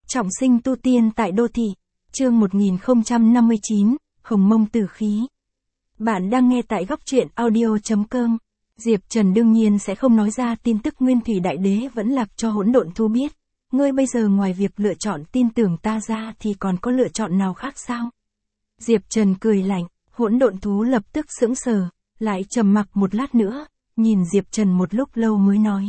Trọng sinh tu tiên tại đô thị. Chương 1059, Hồng Mông Tử Khí. Bạn đang nghe tại góc truyện audio.com. Diệp Trần đương nhiên sẽ không nói ra tin tức Nguyên Thủy Đại Đế vẫn lạc cho Hỗn Độn Thú biết. Ngươi bây giờ ngoài việc lựa chọn tin tưởng ta ra thì còn có lựa chọn nào khác sao? Diệp Trần cười lạnh, Hỗn Độn Thú lập tức sững sờ, lại trầm mặc một lát nữa, nhìn Diệp Trần một lúc lâu mới nói.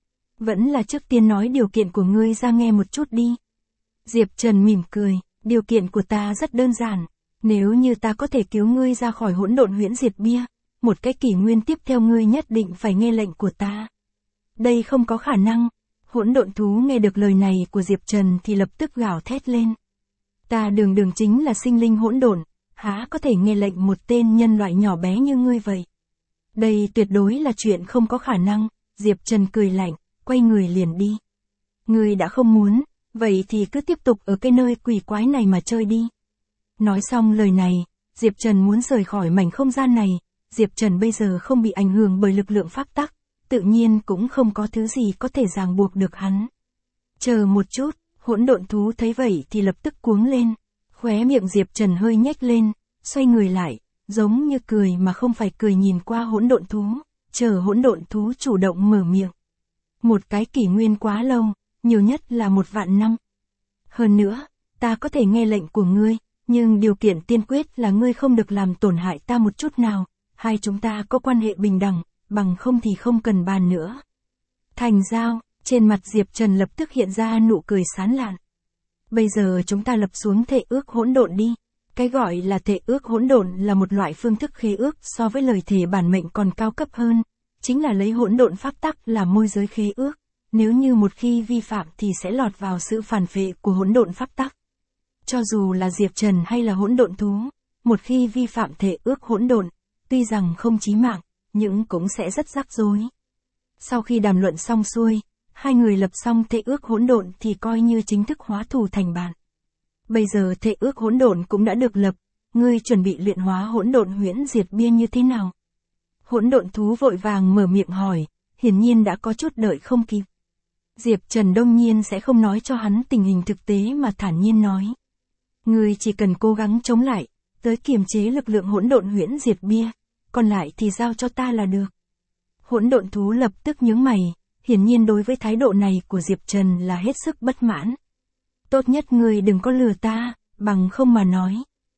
Vẫn là trước tiên nói điều kiện của ngươi ra nghe một chút đi. Diệp Trần mỉm cười, điều kiện của ta rất đơn giản, nếu như ta có thể cứu ngươi ra khỏi hỗn độn huyễn diệt bia, một cái kỷ nguyên tiếp theo ngươi nhất định phải nghe lệnh của ta. Đây không có khả năng. Hỗn độn thú nghe được lời này của Diệp Trần thì lập tức gào thét lên. Ta đường chính là sinh linh hỗn độn, há có thể nghe lệnh một tên nhân loại nhỏ bé như ngươi vậy? Đây tuyệt đối là chuyện không có khả năng. Diệp Trần cười lạnh, quay người liền đi. Ngươi đã không muốn, vậy thì cứ tiếp tục ở cái nơi quỷ quái này mà chơi đi. Nói xong lời này, Diệp Trần muốn rời khỏi mảnh không gian này. Diệp Trần bây giờ không bị ảnh hưởng bởi lực lượng pháp tắc, tự nhiên cũng không có thứ gì có thể ràng buộc được hắn. Chờ một chút, hỗn độn thú thấy vậy thì lập tức cuống lên. Khóe miệng Diệp Trần hơi nhếch lên, xoay người lại, giống như cười mà không phải cười nhìn qua hỗn độn thú, chờ hỗn độn thú chủ động mở miệng. Một cái kỷ nguyên quá lâu, nhiều nhất là 1.000 năm. Hơn nữa, ta có thể nghe lệnh của ngươi, nhưng điều kiện tiên quyết là ngươi không được làm tổn hại ta một chút nào, hai chúng ta có quan hệ bình đẳng, bằng không thì không cần bàn nữa. Thành giao, trên mặt Diệp Trần lập tức hiện ra nụ cười sán lạn. Bây giờ chúng ta lập xuống thệ ước hỗn độn đi. Cái gọi là thệ ước hỗn độn là một loại phương thức khế ước so với lời thề bản mệnh còn cao cấp hơn, chính là lấy hỗn độn pháp tắc làm môi giới khế ước. Nếu như một khi vi phạm thì sẽ lọt vào sự phản phệ của hỗn độn pháp tắc. Cho dù là Diệp Trần hay là hỗn độn thú, một khi vi phạm thệ ước hỗn độn, tuy rằng không chí mạng, nhưng cũng sẽ rất rắc rối. Sau khi đàm luận xong xuôi, hai người lập xong thệ ước hỗn độn thì coi như chính thức hóa thù thành bạn. Bây giờ thệ ước hỗn độn cũng đã được lập, ngươi chuẩn bị luyện hóa hỗn độn huyễn diệt bia như thế nào? Hỗn độn thú vội vàng mở miệng hỏi, hiển nhiên đã có chút đợi không kịp. Diệp Trần đương nhiên sẽ không nói cho hắn tình hình thực tế mà thản nhiên nói. Ngươi chỉ cần cố gắng chống lại, tới kiềm chế lực lượng hỗn độn huyễn diệt bia, còn lại thì giao cho ta là được. Hỗn độn thú lập tức nhướng mày, hiển nhiên đối với thái độ này của Diệp Trần là hết sức bất mãn. Tốt nhất ngươi đừng có lừa ta, bằng không mà nói.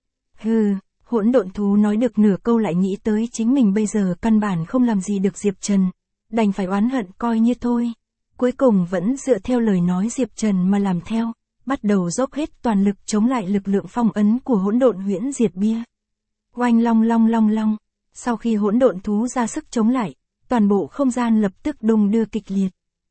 Hừ, hỗn độn thú nói được nửa câu lại nghĩ tới chính mình bây giờ căn bản không làm gì được Diệp Trần, đành phải oán hận coi như thôi. Cuối cùng vẫn dựa theo lời nói Diệp Trần mà làm theo, bắt đầu dốc hết toàn lực chống lại lực lượng phong ấn của hỗn độn huyễn diệt bia. Oanh long long. Sau khi hỗn độn thú ra sức chống lại, toàn bộ không gian lập tức đung đưa kịch liệt.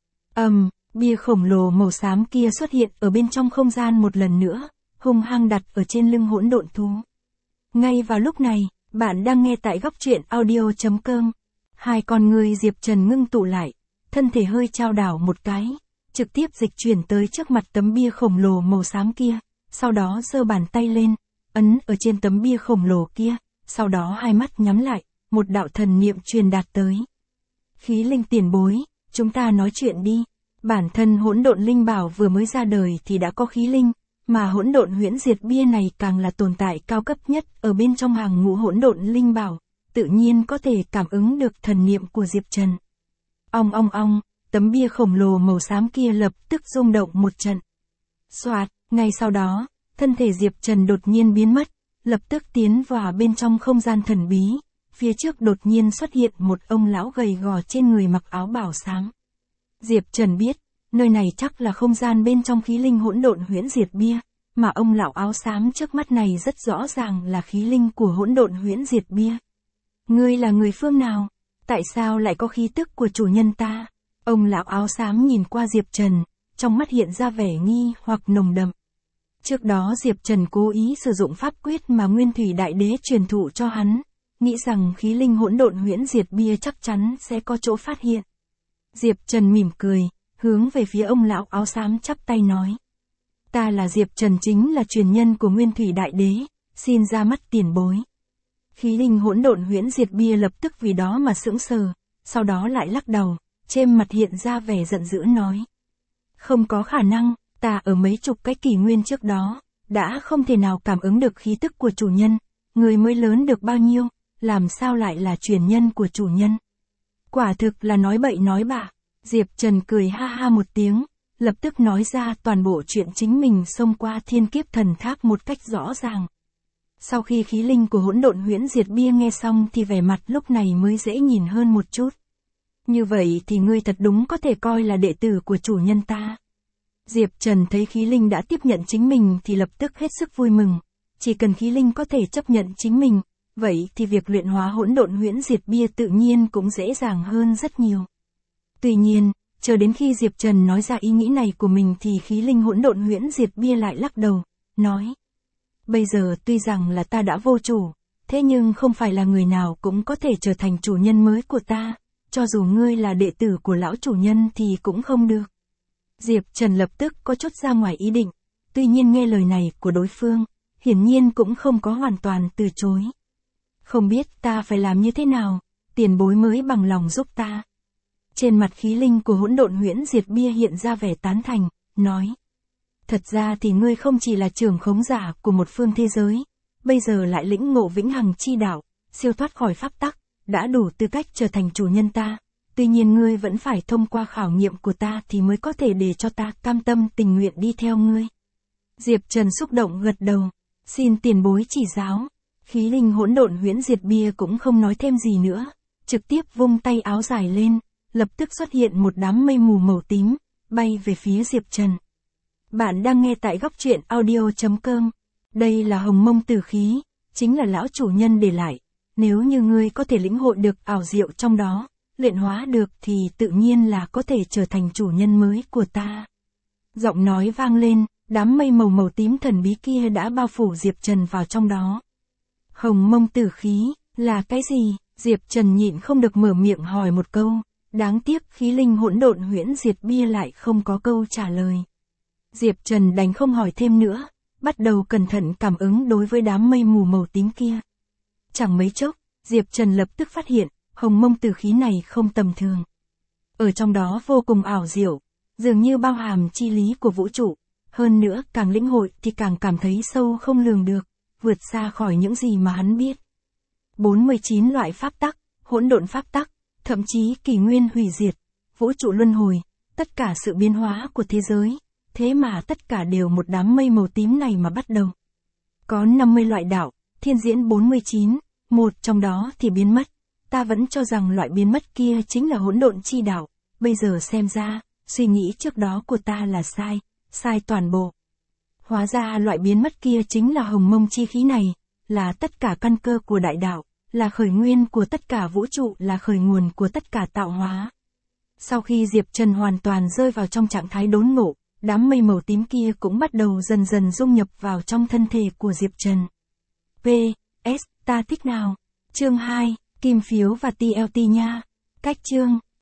Bia khổng lồ màu xám kia xuất hiện ở bên trong không gian một lần nữa, hung hăng đặt ở trên lưng hỗn độn thú. Ngay vào lúc này, bạn đang nghe tại góc truyện audio.com. Hai con người Diệp Trần ngưng tụ lại, thân thể hơi chao đảo một cái, trực tiếp dịch chuyển tới trước mặt tấm bia khổng lồ màu xám kia, sau đó giơ bàn tay lên, ấn ở trên tấm bia khổng lồ kia, sau đó hai mắt nhắm lại, một đạo thần niệm truyền đạt tới. Khí linh tiền bối, chúng ta nói chuyện đi. Bản thân hỗn độn linh bảo vừa mới ra đời thì đã có khí linh, mà hỗn độn huyễn diệt bia này càng là tồn tại cao cấp nhất ở bên trong hàng ngũ hỗn độn linh bảo, tự nhiên có thể cảm ứng được thần niệm của Diệp Trần. Ong, tấm bia khổng lồ màu xám kia lập tức rung động một trận. Soạt, ngay sau đó, thân thể Diệp Trần đột nhiên biến mất, lập tức tiến vào bên trong không gian thần bí, phía trước đột nhiên xuất hiện một ông lão gầy gò trên người mặc áo bào sáng. Diệp Trần biết, nơi này chắc là không gian bên trong khí linh hỗn độn huyễn diệt bia, mà ông lão áo xám trước mắt này rất rõ ràng là khí linh của hỗn độn huyễn diệt bia. Ngươi là người phương nào? Tại sao lại có khí tức của chủ nhân ta? Ông lão áo xám nhìn qua Diệp Trần, trong mắt hiện ra vẻ nghi hoặc nồng đậm. Trước đó Diệp Trần cố ý sử dụng pháp quyết mà Nguyên Thủy Đại Đế truyền thụ cho hắn, nghĩ rằng khí linh hỗn độn huyễn diệt bia chắc chắn sẽ có chỗ phát hiện. Diệp Trần mỉm cười, hướng về phía ông lão áo xám chắp tay nói. Ta là Diệp Trần, chính là truyền nhân của Nguyên Thủy Đại Đế, xin ra mắt tiền bối. Khí linh hỗn độn huyễn diệt bia lập tức vì đó mà sững sờ, sau đó lại lắc đầu, trên mặt hiện ra vẻ giận dữ nói. Không có khả năng, Ta ở mấy chục cái kỷ nguyên trước đó, đã không thể nào cảm ứng được khí tức của chủ nhân, người mới lớn được bao nhiêu, làm sao lại là truyền nhân của chủ nhân. Quả thực là nói bậy nói bạ. Diệp Trần cười ha ha một tiếng, lập tức nói ra toàn bộ chuyện chính mình xông qua thiên kiếp thần tháp một cách rõ ràng. Sau khi khí linh của hỗn độn huyễn diệt bia nghe xong thì vẻ mặt lúc này mới dễ nhìn hơn một chút. Như vậy thì ngươi thật đúng có thể coi là đệ tử của chủ nhân ta. Diệp Trần thấy khí linh đã tiếp nhận chính mình thì lập tức hết sức vui mừng. Chỉ cần khí linh có thể chấp nhận chính mình, vậy thì việc luyện hóa hỗn độn huyễn diệt bia tự nhiên cũng dễ dàng hơn rất nhiều. Tuy nhiên, chờ đến khi Diệp Trần nói ra ý nghĩ này của mình thì khí linh hỗn độn huyễn diệt bia lại lắc đầu, nói. Bây giờ tuy rằng là ta đã vô chủ, thế nhưng không phải là người nào cũng có thể trở thành chủ nhân mới của ta, cho dù ngươi là đệ tử của lão chủ nhân thì cũng không được. Diệp Trần lập tức có chút ra ngoài ý định, tuy nhiên nghe lời này của đối phương, hiển nhiên cũng không có hoàn toàn từ chối. Không biết ta phải làm như thế nào, tiền bối mới bằng lòng giúp ta. Trên mặt khí linh của hỗn độn huyễn diệt bia hiện ra vẻ tán thành, nói. Thật ra thì ngươi không chỉ là trưởng khống giả của một phương thế giới, bây giờ lại lĩnh ngộ vĩnh hằng chi đạo, siêu thoát khỏi pháp tắc, đã đủ tư cách trở thành chủ nhân ta. Tuy nhiên ngươi vẫn phải thông qua khảo nghiệm của ta thì mới có thể để cho ta cam tâm tình nguyện đi theo ngươi. Diệp Trần xúc động gật đầu, xin tiền bối chỉ giáo. Khí linh hỗn độn huyễn diệt bia cũng không nói thêm gì nữa, trực tiếp vung tay áo dài lên, lập tức xuất hiện một đám mây mù màu tím, bay về phía Diệp Trần. Bạn đang nghe tại góc truyện audio.com. Đây là hồng mông tử khí, chính là lão chủ nhân để lại. Nếu như ngươi có thể lĩnh hội được ảo diệu trong đó, luyện hóa được thì tự nhiên là có thể trở thành chủ nhân mới của ta. Giọng nói vang lên, đám mây màu tím thần bí kia đã bao phủ Diệp Trần vào trong đó. Hồng mông tử khí, là cái gì? Diệp Trần nhịn không được mở miệng hỏi một câu, đáng tiếc khí linh hỗn độn huyễn diệt bia lại không có câu trả lời. Diệp Trần đành không hỏi thêm nữa, bắt đầu cẩn thận cảm ứng đối với đám mây mù màu tím kia. Chẳng mấy chốc, Diệp Trần lập tức phát hiện, hồng mông tử khí này không tầm thường. Ở trong đó vô cùng ảo diệu, dường như bao hàm chi lý của vũ trụ, hơn nữa càng lĩnh hội thì càng cảm thấy sâu không lường được, vượt xa khỏi những gì mà hắn biết. 49 loại pháp tắc, hỗn độn pháp tắc, thậm chí kỷ nguyên hủy diệt, vũ trụ luân hồi, tất cả sự biến hóa của thế giới, thế mà tất cả đều một đám mây màu tím này mà bắt đầu. Có 50 loại đạo, thiên diễn 49, một trong đó thì biến mất. Ta vẫn cho rằng loại biến mất kia chính là hỗn độn chi đạo, bây giờ xem ra, suy nghĩ trước đó của ta là sai, sai toàn bộ. Hóa ra loại biến mất kia chính là hồng mông chi khí này, là tất cả căn cơ của đại đạo, là khởi nguyên của tất cả vũ trụ, là khởi nguồn của tất cả tạo hóa. Sau khi Diệp Trần hoàn toàn rơi vào trong trạng thái đốn ngộ, đám mây màu tím kia cũng bắt đầu dần dần dung nhập vào trong thân thể của Diệp Trần. P.S. Ta thích nào? Chương 2, Kim phiếu và TLT nha. Cách chương.